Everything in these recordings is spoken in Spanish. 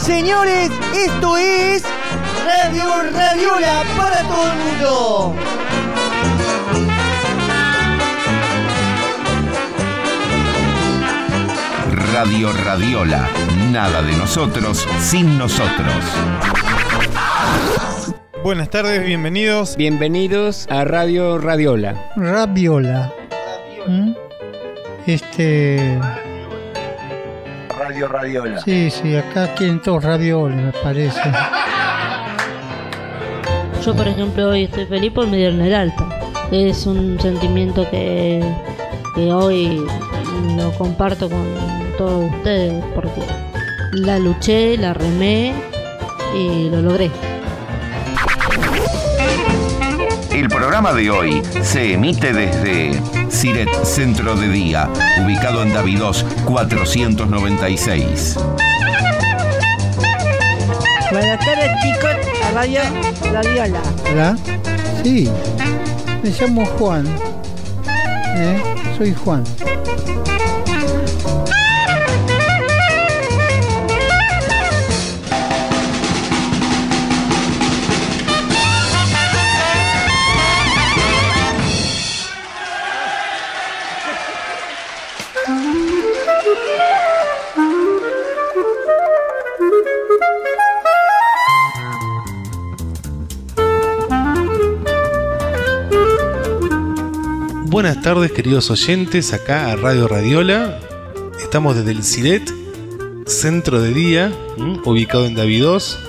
Señores, esto es Radio Radiola para todo el mundo. Radio Radiola, nada de nosotros sin nosotros. Buenas tardes, bienvenidos. Bienvenidos a Radio Radiola. Rabiola. Radio Radiola. Sí, acá quieren todos ravioles, me parece. Yo, por ejemplo, hoy estoy feliz por me dieron el alta. Es un sentimiento que hoy lo comparto con todos ustedes porque la luché, la remé y lo logré. El programa de hoy se emite desde Siret Centro de Día, ubicado en Davidós 496. Buenas tardes, chicos, a Radio Radiola. ¿Hola? Sí, me llamo Juan. Soy Juan. Buenas tardes, queridos oyentes, acá a Radio Radiola. Estamos desde el Siret Centro de Día, ubicado en Davidós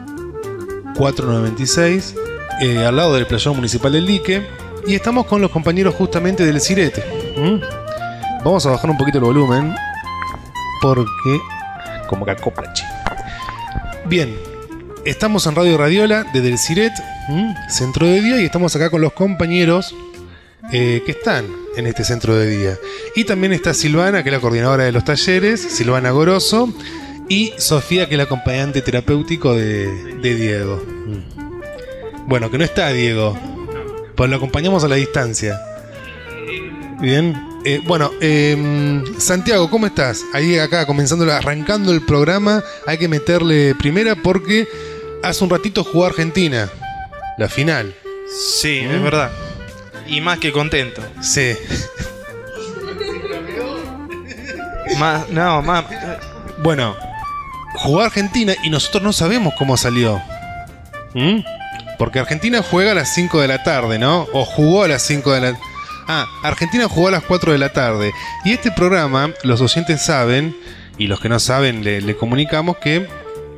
496, al lado del playón municipal del Dique. Y estamos con los compañeros justamente del Siret. Vamos a bajar un poquito el volumen porque como que acopla, che. Bien, estamos en Radio Radiola desde el Siret Centro de Día y estamos acá con los compañeros que están en este centro de día. Y también está Silvana, que es la coordinadora de los talleres, Silvana Goroso, y Sofía, que es la acompañante terapéutico de Diego. Bueno, que no está Diego, pues lo acompañamos a la distancia. Bien. Santiago, ¿cómo estás? Ahí acá arrancando el programa, hay que meterle primera porque hace un ratito jugó Argentina, la final. Sí, es verdad. Y más que contento. Sí. Más. Bueno, jugó Argentina y nosotros no sabemos cómo salió. Porque Argentina juega a las 5 de la tarde, ¿no? O jugó a las 5 de la... Argentina jugó a las 4 de la tarde. Y este programa, los oyentes saben, y los que no saben le comunicamos que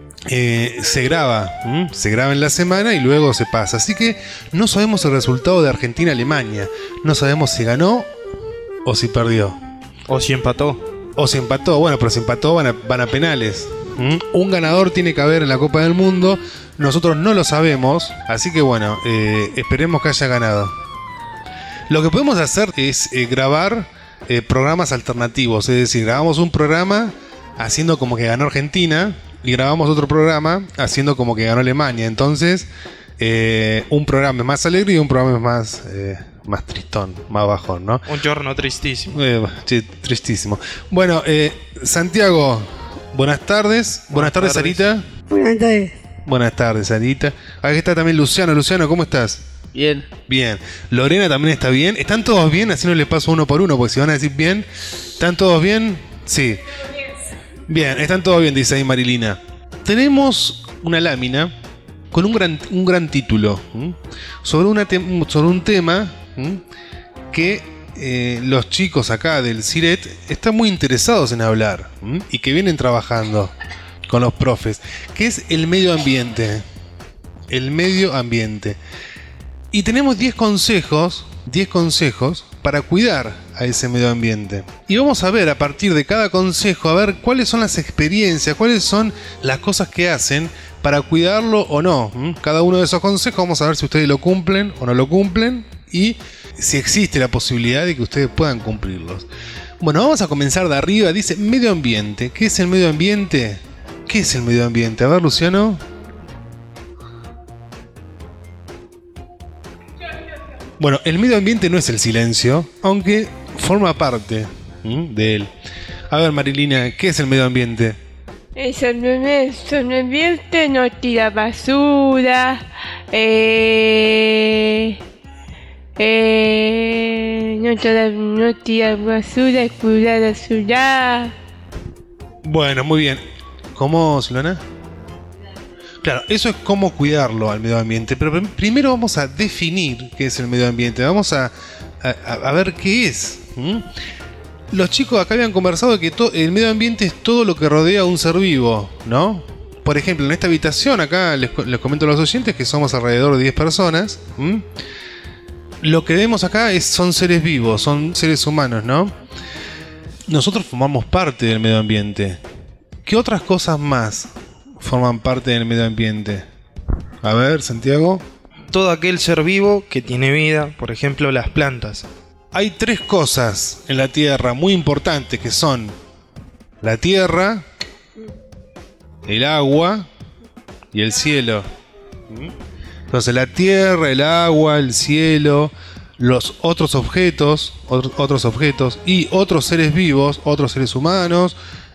se graba en la semana y luego se pasa. Así que no sabemos el resultado de Argentina-Alemania. No sabemos si ganó o si perdió. O si empató. Bueno, pero si empató van a penales. Un ganador tiene que haber en la Copa del Mundo. Nosotros no lo sabemos. Así que bueno, esperemos que haya ganado. Lo que podemos hacer es grabar programas alternativos. Es decir, grabamos un programa haciendo como que ganó Argentina y grabamos otro programa haciendo como que ganó Alemania. Entonces, un programa es más alegre y un programa es más tristón, más bajón, ¿no? Un giorno tristísimo. Tristísimo. Bueno, Santiago, buenas tardes. Buenas tardes, Sarita. Buenas tardes. Buenas tardes, Sarita. Aquí está también Luciano. Luciano, ¿cómo estás? Bien. Bien. Lorena también está bien. ¿Están todos bien? Así no les paso uno por uno, porque si van a decir bien, ¿están todos bien? Sí. Bien, están todos bien, dice ahí Marilina. Tenemos una lámina con un gran título sobre un tema que los chicos acá del Siret están muy interesados en hablar y que vienen trabajando con los profes, que es el medio ambiente. El medio ambiente. Y tenemos 10 consejos para cuidar a ese medio ambiente. Y vamos a ver a partir de cada consejo, a ver cuáles son las experiencias, cuáles son las cosas que hacen para cuidarlo o no. Cada uno de esos consejos vamos a ver si ustedes lo cumplen o no lo cumplen y si existe la posibilidad de que ustedes puedan cumplirlos. Bueno, vamos a comenzar de arriba. Dice medio ambiente. ¿Qué es el medio ambiente? ¿Qué es el medio ambiente? A ver, Luciano. Bueno, el medio ambiente no es el silencio, aunque forma parte de él. A ver, Marilina, ¿qué es el medio ambiente? El sobreviviente no tira basura, no tira basura, cuida la ciudad. Bueno, muy bien. ¿Cómo, Silvana? Claro, eso es cómo cuidarlo al medio ambiente, pero primero vamos a definir qué es el medio ambiente. Vamos a ver qué es. Los chicos acá habían conversado de que el medio ambiente es todo lo que rodea a un ser vivo, ¿no? Por ejemplo, en esta habitación acá les comento a los oyentes que somos alrededor de 10 personas. Lo que vemos acá son seres vivos, son seres humanos, ¿no? Nosotros formamos parte del medio ambiente. ¿Qué otras cosas más forman parte del medio ambiente? A ver, Santiago. Todo aquel ser vivo que tiene vida, por ejemplo, las plantas. Hay 3 cosas en la Tierra muy importantes que son la tierra, el agua y el cielo. Entonces la tierra, el agua, el cielo, los otros objetos y otros seres vivos, otros seres humanos,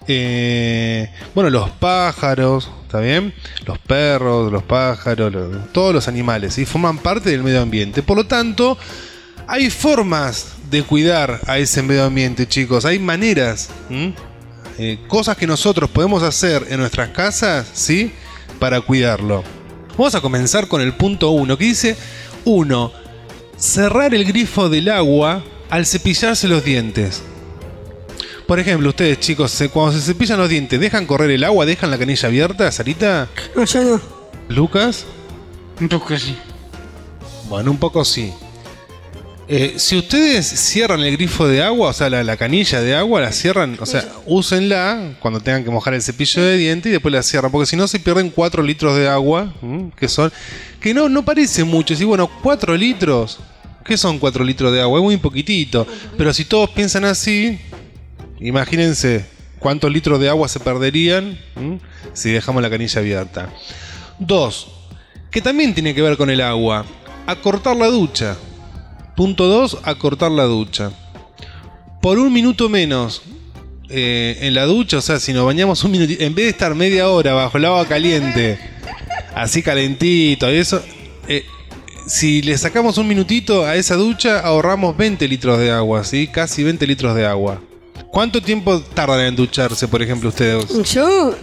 los pájaros, ¿está bien? Los perros, los pájaros, todos los animales, ¿sí? Forman parte del medio ambiente. Por lo tanto, hay formas de cuidar a ese medio ambiente, chicos. Hay maneras, cosas que nosotros podemos hacer en nuestras casas, ¿sí? Para cuidarlo. Vamos a comenzar con el punto 1, que dice 1. Cerrar el grifo del agua al cepillarse los dientes. Por ejemplo, ustedes, chicos, cuando se cepillan los dientes, ¿dejan correr el agua? ¿Dejan la canilla abierta, Sarita? No, yo no. ¿Lucas? Un poco sí. Bueno, un poco sí. Si ustedes cierran el grifo de agua, o sea, la canilla de agua, la cierran, o sea, úsenla cuando tengan que mojar el cepillo de dientes y después la cierran, porque si no se pierden 4 litros de agua, que no parece mucho. Si bueno, 4 litros, ¿qué son 4 litros de agua? Es muy poquitito, pero si todos piensan así, imagínense cuántos litros de agua se perderían si dejamos la canilla abierta. 2, que también tiene que ver con el agua, acortar la ducha. Punto 2, acortar la ducha. Por 1 minuto menos en la ducha, o sea, si nos bañamos 1 minuto, en vez de estar media hora bajo el agua caliente, así calentito y eso, si le sacamos 1 minutito a esa ducha, ahorramos 20 litros de agua, ¿sí? Casi 20 litros de agua. ¿Cuánto tiempo tardan en ducharse, por ejemplo, ustedes? Yo,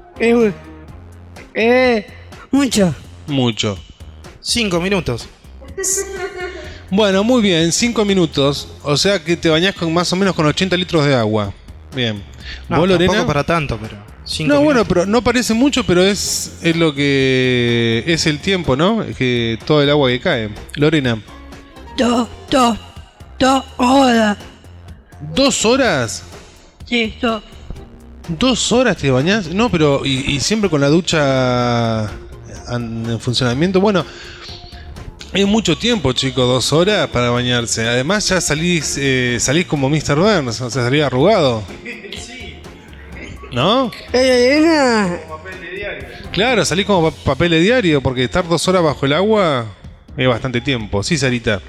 Mucho. 5 minutos. Bueno, muy bien, 5 minutos. O sea que te bañás con más o menos con 80 litros de agua. Bien. No, ¿Vos, Lorena? tampoco para tanto, pero 5 No, minutos. bueno, pero no parece mucho, pero es lo que es el tiempo, ¿no? Que todo el agua que cae. Lorena. 2 horas. ¿2 horas? Sí, 2. 2 horas te bañás. No, pero y siempre con la ducha en funcionamiento. Bueno, es mucho tiempo, chicos, 2 horas para bañarse. Además ya salís como Mr. Burns, o sea, salís arrugado. ¿No? Claro, salís como papel de diario, porque estar 2 horas bajo el agua es bastante tiempo. Sí, Sarita.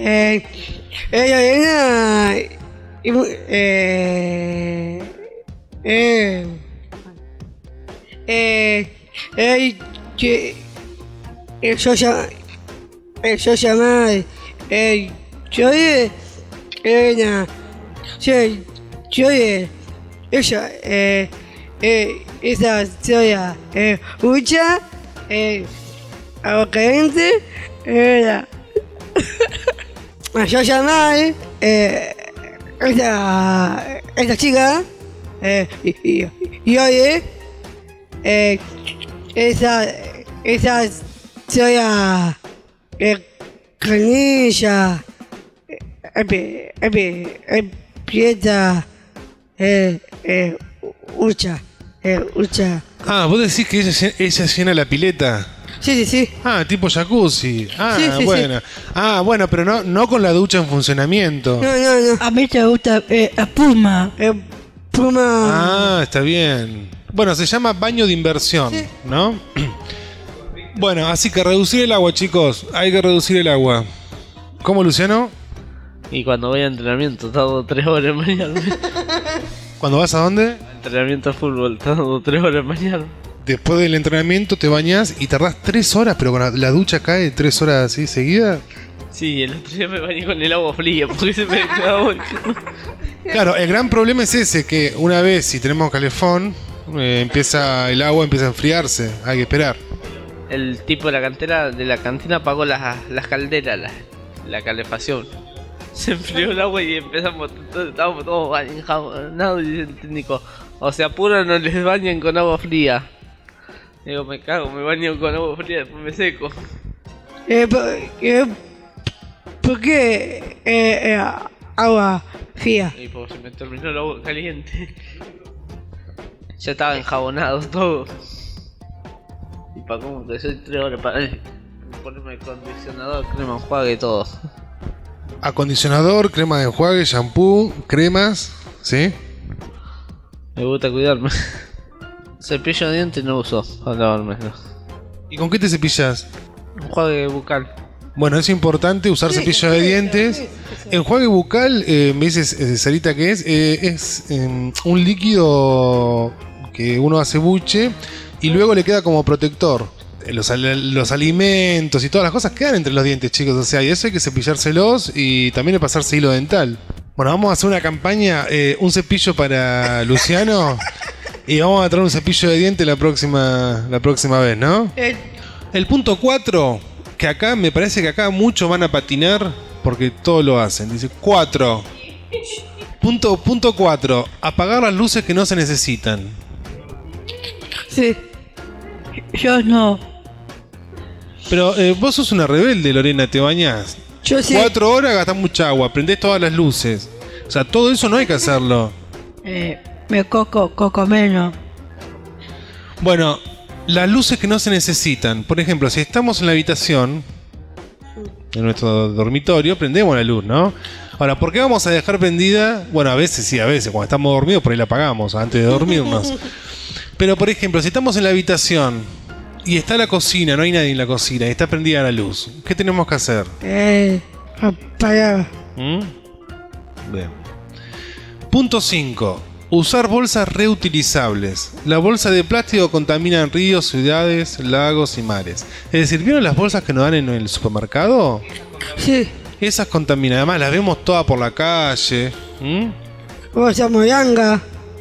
Yo llamé, esa soya, mucha, agua caliente, yo llamé, esta chica, y oye, esa soya, canilla, empieza, ucha. Ah, vos decís que ella llena la pileta. Sí. Ah, tipo jacuzzi. Ah, Sí. bueno. Ah, bueno, pero no con la ducha en funcionamiento. No. A mí te gusta espuma. Ah, está bien. Bueno, se llama baño de inversión, sí, ¿no? Bueno, así que reducir el agua, chicos. Hay que reducir el agua. ¿Cómo, Luciano? Y cuando voy a entrenamiento, tardo 3 horas en bañarme. ¿Cuándo vas a dónde? Al entrenamiento de fútbol, tardo 3 horas mañana. Después del entrenamiento te bañás y tardás 3 horas, pero con la ducha cae 3 horas así seguida. Sí, el otro día me bañé con el agua fría porque se me acabó. Claro, el gran problema es ese, que una vez si tenemos calefón, el agua empieza a enfriarse, hay que esperar. El tipo de la cantina apagó las calderas, la calefacción. Se enfrió el agua y estábamos todos enjabonados y dice el técnico, o se apuran o les bañan con agua fría. Digo, me cago, me baño con agua fría, después me seco. ¿Por qué agua fría? Y pues se me terminó el agua caliente. Ya estaba enjabonado todo. Y para como que soy 3 horas para ponerme acondicionador, crema, enjuague y todo. Acondicionador, crema de enjuague, shampoo, cremas, ¿sí? Me gusta cuidarme. Cepillo de dientes no uso para lavarme, no. ¿Y con qué te cepillas? Enjuague bucal. Bueno, es importante usar cepillo de dientes. Enjuague bucal, me dices, Sarita, ¿qué es? Es un líquido que uno hace buche y luego le queda como protector. Los alimentos y todas las cosas quedan entre los dientes, chicos. O sea, y eso hay que cepillárselos y también hay que pasarse hilo dental. Bueno, vamos a hacer una campaña, un cepillo para Luciano y vamos a traer un cepillo de dientes la próxima vez, ¿no? El punto 4, que acá me parece que acá muchos van a patinar porque todos lo hacen. Dice 4. Punto 4, apagar las luces que no se necesitan. Sí. Yo no. Pero vos sos una rebelde, Lorena, te bañás. Yo sí. 4 horas gastás mucha agua, prendés todas las luces. O sea, todo eso no hay que hacerlo. Me coco menos. Bueno, las luces que no se necesitan. Por ejemplo, si estamos en la habitación, en nuestro dormitorio, prendemos la luz, ¿no? Ahora, ¿por qué vamos a dejar prendida? Bueno, a veces sí, a veces. Cuando estamos dormidos, por ahí la apagamos antes de dormirnos. Pero, por ejemplo, si estamos en la habitación y está la cocina, no hay nadie en la cocina y está prendida la luz, ¿qué tenemos que hacer? Apagar. Bien. Punto 5. Usar bolsas reutilizables. La bolsa de plástico contamina ríos, ciudades, lagos y mares. Es decir, ¿vieron las bolsas que nos dan en el supermercado? Sí. Esas contaminan. Además, las vemos todas por la calle. Bolsa moranga.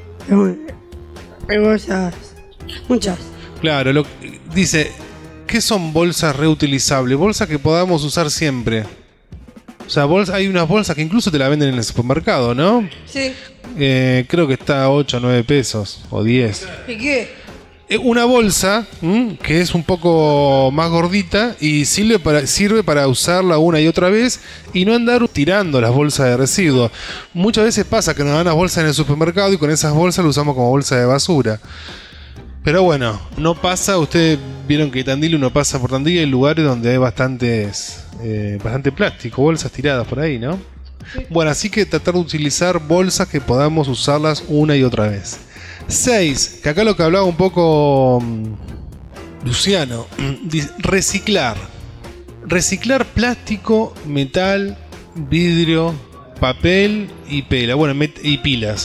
Hay bolsas. Muchas. Claro, dice, ¿qué son bolsas reutilizables? Bolsas que podamos usar siempre. O sea, hay unas bolsas que incluso te la venden en el supermercado, ¿no? Sí. Creo que está a 8 o 9 pesos o 10. ¿Y qué? Una bolsa que es un poco más gordita y sirve para usarla una y otra vez y no andar tirando las bolsas de residuos. Muchas veces pasa que nos dan las bolsas en el supermercado y con esas bolsas las usamos como bolsa de basura. Pero bueno, no pasa. Ustedes vieron que Tandil, uno pasa por Tandil y hay lugares donde hay bastante plástico, bolsas tiradas por ahí, ¿no? Sí. Bueno, así que tratar de utilizar bolsas que podamos usarlas una y otra vez. 6, que acá lo que hablaba un poco Luciano, reciclar. Reciclar plástico, metal, vidrio, papel y pela. Bueno, y pilas.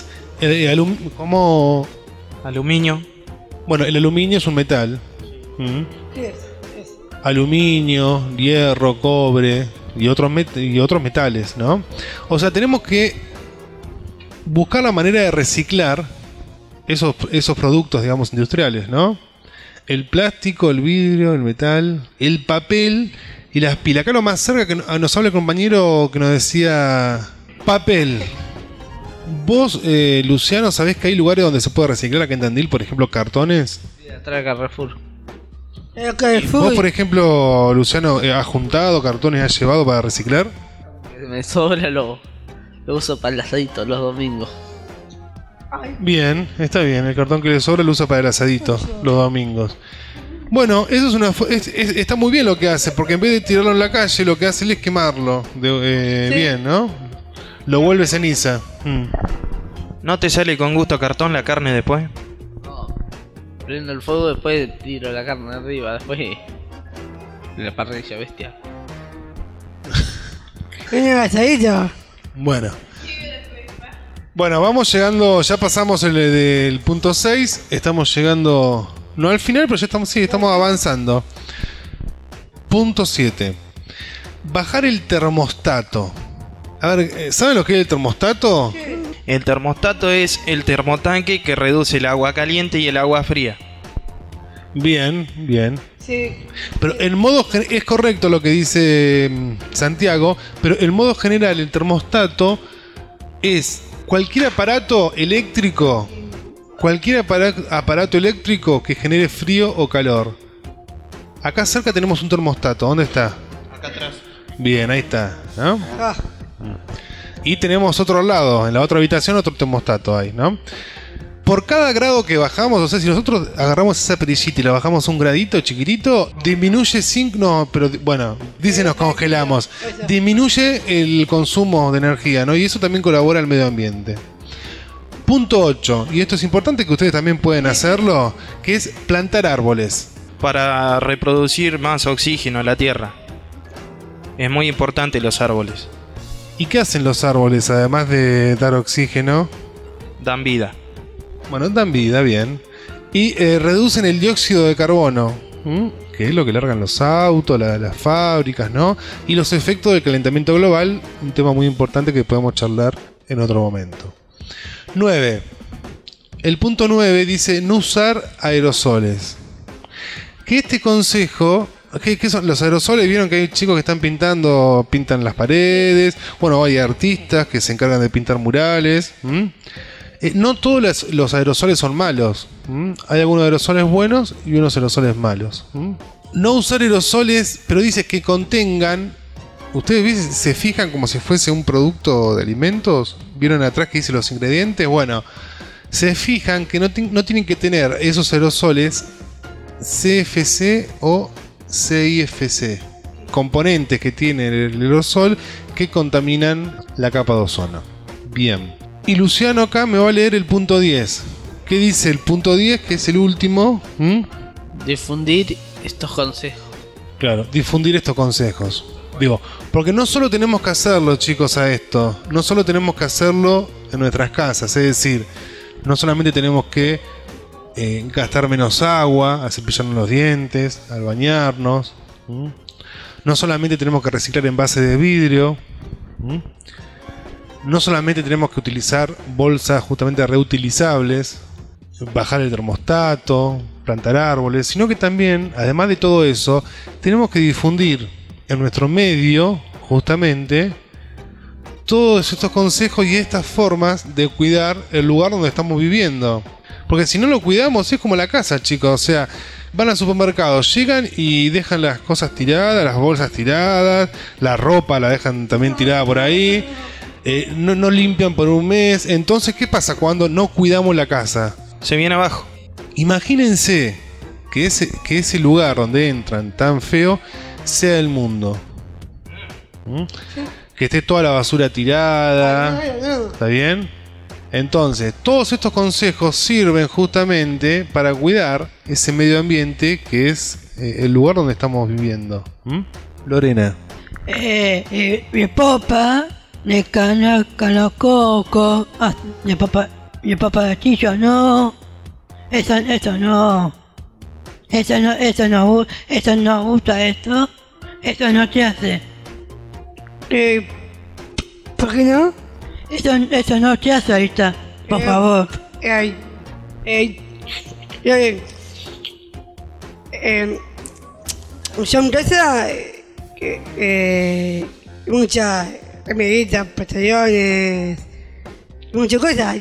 ¿Cómo? Aluminio. Bueno, el aluminio es un metal. ¿Qué es? Aluminio, hierro, cobre y otros metales, ¿no? O sea, tenemos que buscar la manera de reciclar esos productos, digamos, industriales, ¿no? El plástico, el vidrio, el metal, el papel y las pilas. Acá lo más cerca que nos habla el compañero que nos decía papel. Vos, Luciano, ¿sabés que hay lugares donde se puede reciclar acá en Tandil? Por ejemplo, cartones. Sí, atrás de Carrefour. ¿Vos, por ejemplo, Luciano, has juntado cartones, has llevado para reciclar? Me sobra, lo uso para el asadito los domingos. Bien, está bien. El cartón que le sobra lo usa para el asadito los domingos. Bueno, eso está muy bien lo que hace, porque en vez de tirarlo en la calle, lo que hace es quemarlo. Sí. Bien, ¿no? Lo vuelve ceniza. ¿No te sale con gusto cartón la carne después? No. Prendo el fuego, después tiro la carne arriba, después en la parrilla, bestia. ¿En el asadito? Bueno. Bueno, vamos llegando, ya pasamos el del punto 6, estamos llegando, no al final, pero ya estamos avanzando. Punto 7. Bajar el termostato. A ver, ¿saben lo que es el termostato? El termostato es el termotanque que reduce el agua caliente y el agua fría. Bien, bien. Sí. Pero el modo es correcto lo que dice Santiago, pero el modo general, el termostato es cualquier aparato eléctrico, eléctrico que genere frío o calor. Acá cerca tenemos un termostato. ¿Dónde está? Acá atrás. Bien, ahí está, ¿no? Y tenemos otro lado, en la otra habitación, otro termostato ahí, ¿no? Por cada grado que bajamos, o sea, si nosotros agarramos esa perillita y la bajamos un gradito chiquitito, disminuye 5... No, pero bueno, dice nos congelamos. Disminuye el consumo de energía, ¿no? Y eso también colabora al medio ambiente. Punto 8, y esto es importante que ustedes también pueden hacerlo, que es plantar árboles. Para reproducir más oxígeno en la tierra. Es muy importante los árboles. ¿Y qué hacen los árboles además de dar oxígeno? Dan vida. Bueno, dan vida, bien. Y reducen el dióxido de carbono, que es lo que largan los autos, las fábricas, ¿no? Y los efectos del calentamiento global, un tema muy importante que podemos charlar en otro momento. 9. El punto 9 dice no usar aerosoles. Que este consejo... ¿Qué son los aerosoles? Vieron que hay chicos que están pintan las paredes. Bueno, hay artistas que se encargan de pintar murales. No todos los aerosoles son malos. Hay algunos aerosoles buenos y unos aerosoles malos. No usar aerosoles, pero dice que contengan... ¿Ustedes se fijan como si fuese un producto de alimentos? ¿Vieron atrás que dice los ingredientes? Bueno, se fijan que no tienen que tener esos aerosoles CFC o CIFC, componentes que tiene el aerosol que contaminan la capa de ozono. Bien. Y Luciano acá me va a leer el punto 10. ¿Qué dice el punto 10? Que es el último. Difundir estos consejos. Claro, difundir estos consejos. Digo, porque no solo tenemos que hacerlo, chicos, a esto. No solo tenemos que hacerlo en nuestras casas. Es decir, no solamente tenemos que gastar menos agua al cepillarnos los dientes, al bañarnos. No solamente tenemos que reciclar envases de vidrio. No solamente tenemos que utilizar bolsas justamente reutilizables, bajar el termostato, plantar árboles, sino que también, además de todo eso, tenemos que difundir en nuestro medio, justamente, todos estos consejos y estas formas de cuidar el lugar donde estamos viviendo. Porque si no lo cuidamos es como la casa, chicos. O sea, van al supermercado, llegan y dejan las cosas tiradas, las bolsas tiradas, la ropa la dejan también tirada por ahí. No limpian por un mes. Entonces, ¿qué pasa cuando no cuidamos la casa? Se viene abajo. Imagínense que ese lugar donde entran tan feo sea el mundo. Que esté toda la basura tirada. ¿Está bien? Entonces, todos estos consejos sirven justamente para cuidar ese medio ambiente que es el lugar donde estamos viviendo. Lorena. Mi papá le cana coco. Mi papá de chillo no. Eso no. Eso no gusta esto. Eso no te hace. ¿Por qué no? Eso no te hace ahorita, por favor. Yo en casa muchas remeditas, pastillones, muchas cosas.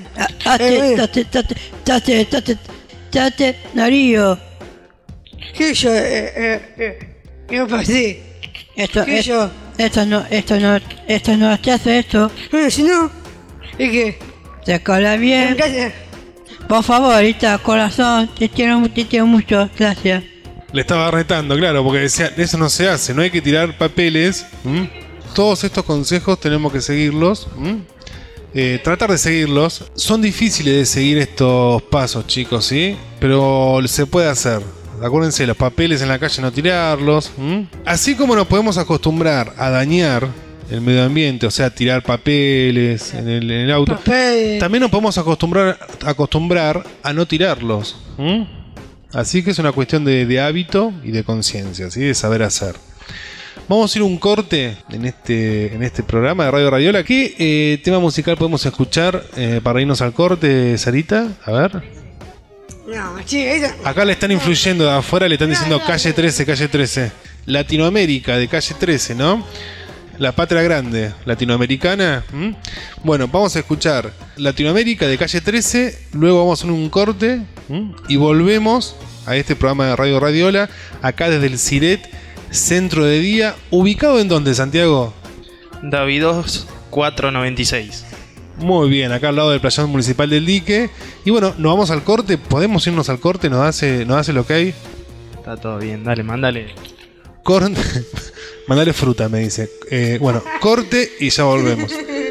Tate, Darío. ¿Qué yo? ¿Qué pasé? Esto no te hace esto. Bueno, si no, ¿y qué? Se cola bien. Gracias. Por favor, ahorita, corazón, te quiero mucho, gracias. Le estaba retando, claro, porque decía, eso no se hace, no hay que tirar papeles. Todos estos consejos tenemos que seguirlos. Tratar de seguirlos. Son difíciles de seguir estos pasos, chicos, ¿sí? Pero se puede hacer. Acuérdense, los papeles en la calle no tirarlos. Así como nos podemos acostumbrar a dañar el medio ambiente, o sea, tirar papeles en el auto. Papel. También nos podemos acostumbrar a no tirarlos. Así que es una cuestión de hábito y de conciencia, ¿sí? De saber hacer. Vamos a ir a un corte en este programa de Radio Radiola. ¿Qué tema musical podemos escuchar para irnos al corte, Sarita? A ver. No, sí, esa. Acá le están influyendo de afuera, le están diciendo calle 13, calle 13. Latinoamérica de calle 13, ¿no? La patria grande latinoamericana. Bueno, vamos a escuchar Latinoamérica de calle 13. Luego vamos a hacer un corte y volvemos a este programa de Radio Radiola. Acá desde el Siret Centro de Día. ¿Ubicado en dónde, Santiago? Davidos 496. Muy bien, acá al lado del playón municipal del Dique. Y bueno, nos vamos al corte. ¿Podemos irnos al corte? ¿Nos hace el ok? Está todo bien, dale, mándale. Mandale fruta, me dice. Bueno, corte y ya volvemos.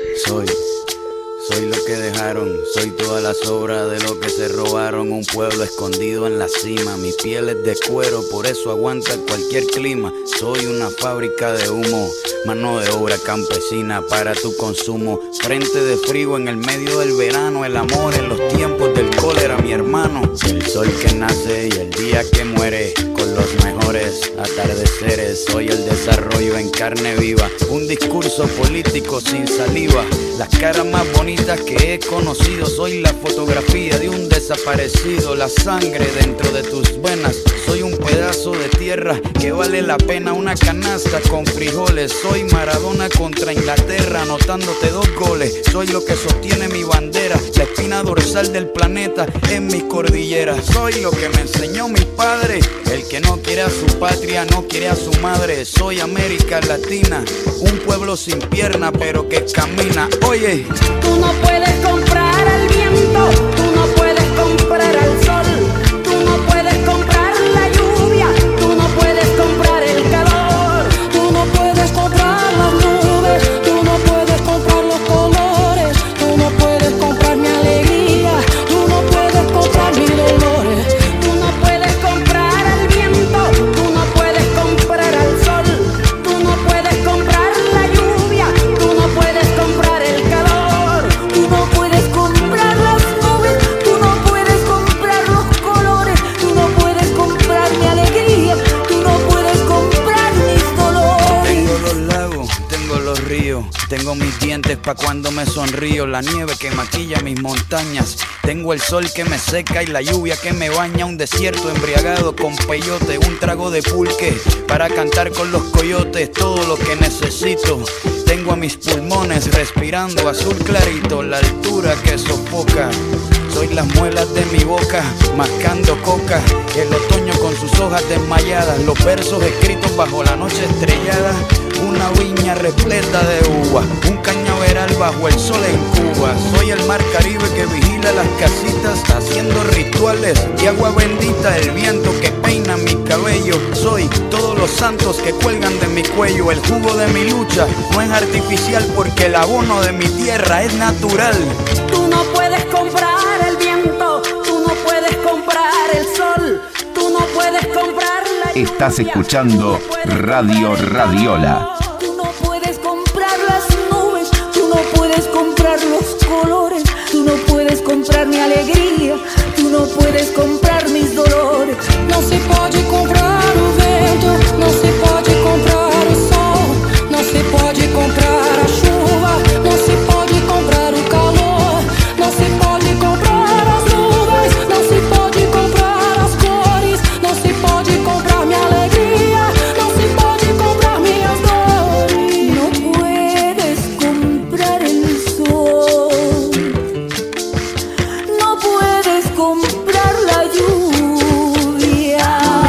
Soy lo que dejaron, soy toda la sobra de lo que se robaron. Un pueblo escondido en la cima, mi piel es de cuero, por eso aguanta cualquier clima. Soy una fábrica de humo, mano de obra campesina para tu consumo. Frente de frío en el medio del verano, el amor en los tiempos del cólera, mi hermano. El sol que nace y el día que muere, con los mejores atardeceres. Soy el desarrollo en carne viva, un discurso político sin saliva. Las caras más bonitas que he conocido, soy la fotografía de un desaparecido, la sangre dentro de tus venas. Soy un pedazo de tierra que vale la pena una canasta con frijoles. Soy Maradona contra Inglaterra, anotándote 2 goles. Soy lo que sostiene mi bandera, la espina dorsal del planeta en mis cordilleras. Soy lo que me enseñó mi padre, el que no quiere a su patria, no quiere a su madre. Soy América Latina, un pueblo sin pierna pero que camina. Oye, tú no puedes comprar al viento, tú no puedes comprar al sol, tú no puedes comprar la lluvia, tú no puedes comprar el calor, tú no puedes comprar las nubes, tú no puedes comprar los colores, tú no puedes comprar mi alegría, tú no puedes comprar mis dolores, tú no puedes comprar al viento, tú no puedes comprar al sol, tú no puedes comprar la lluvia, tú no puedes comprar el calor, tú no puedes comprar las nubes, tú no puedes comprar los colores, tú no puedes comprar mi alegría, tú no puedes comprar mis dolores. tengo los lagos, tengo los ríos, tengo mis dientes pa' cuando me sonrío, la nieve que maquilla mis montañas, tengo el sol que me seca y la lluvia que me baña, un desierto embriagado con peyote, un trago de pulque para cantar con los coyotes, todo lo que necesito. Tengo a mis pulmones respirando azul clarito, la altura que sofoca. Soy las muelas de mi boca, mascando coca, el otoño con sus hojas desmayadas, los versos escritos bajo la noche estrellada, una viña repleta de uvas, un cañaveral bajo el sol en Cuba. Soy el mar Caribe que vigila las casitas, haciendo rituales de agua bendita, el viento que peina mi cabello. Soy todos los santos que cuelgan de mi cuello, el jugo de mi lucha no es artificial porque el abono de mi tierra es natural. Tú no puedes comprar el viento, tú no puedes comprar el sol, tú no puedes comprar la lluvia. Estás escuchando Radio Radiola. Tú no puedes comprar las nubes, tú no puedes comprar los colores, tú no puedes comprar mi alegría, tú no puedes comprar mis dolores. Não se pode comprar o vento, não se pode comprar o sol, não se pode comprar a chuva, não se pode comprar o calor, não se pode comprar as nuvens, não se pode comprar as cores, não se pode comprar minha alegria, não se pode comprar minhas dores. No puedes comprar el sol, no puedes comprar la lluvia.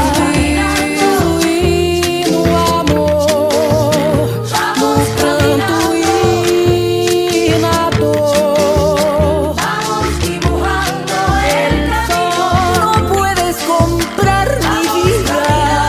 No amor, nos pranto y nato, vamos dibujando el sol. No puedes comprar mi vida,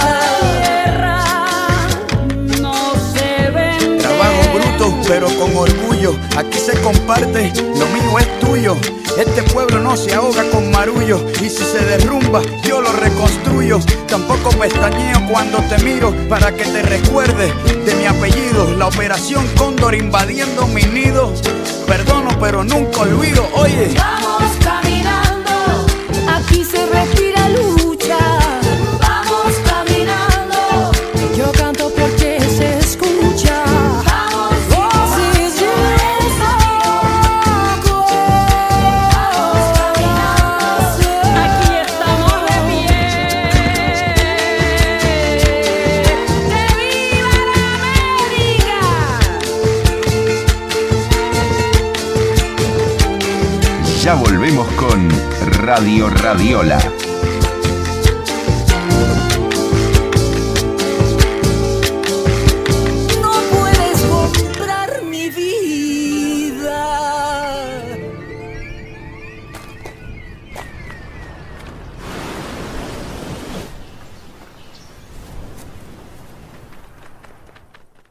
no se vende. Trabajo bruto pero con orgullo, aquí se comparte, lo mío es tuyo. Este pueblo no se ahoga con marullo, y si se derrumba yo lo reconstruyo. Tampoco pestañeo cuando te miro para que te recuerdes de mi apellido. La operación Cóndor invadiendo mi nido. Perdono pero nunca olvido, oye. Vamos caminando, aquí se respira lucha. Vamos caminando, yo canto porque se escucha. Vamos, si yo saco, vamos caminando, aquí estamos de pie. ¡Que viva la América! Ya volvemos con Radio Radiola.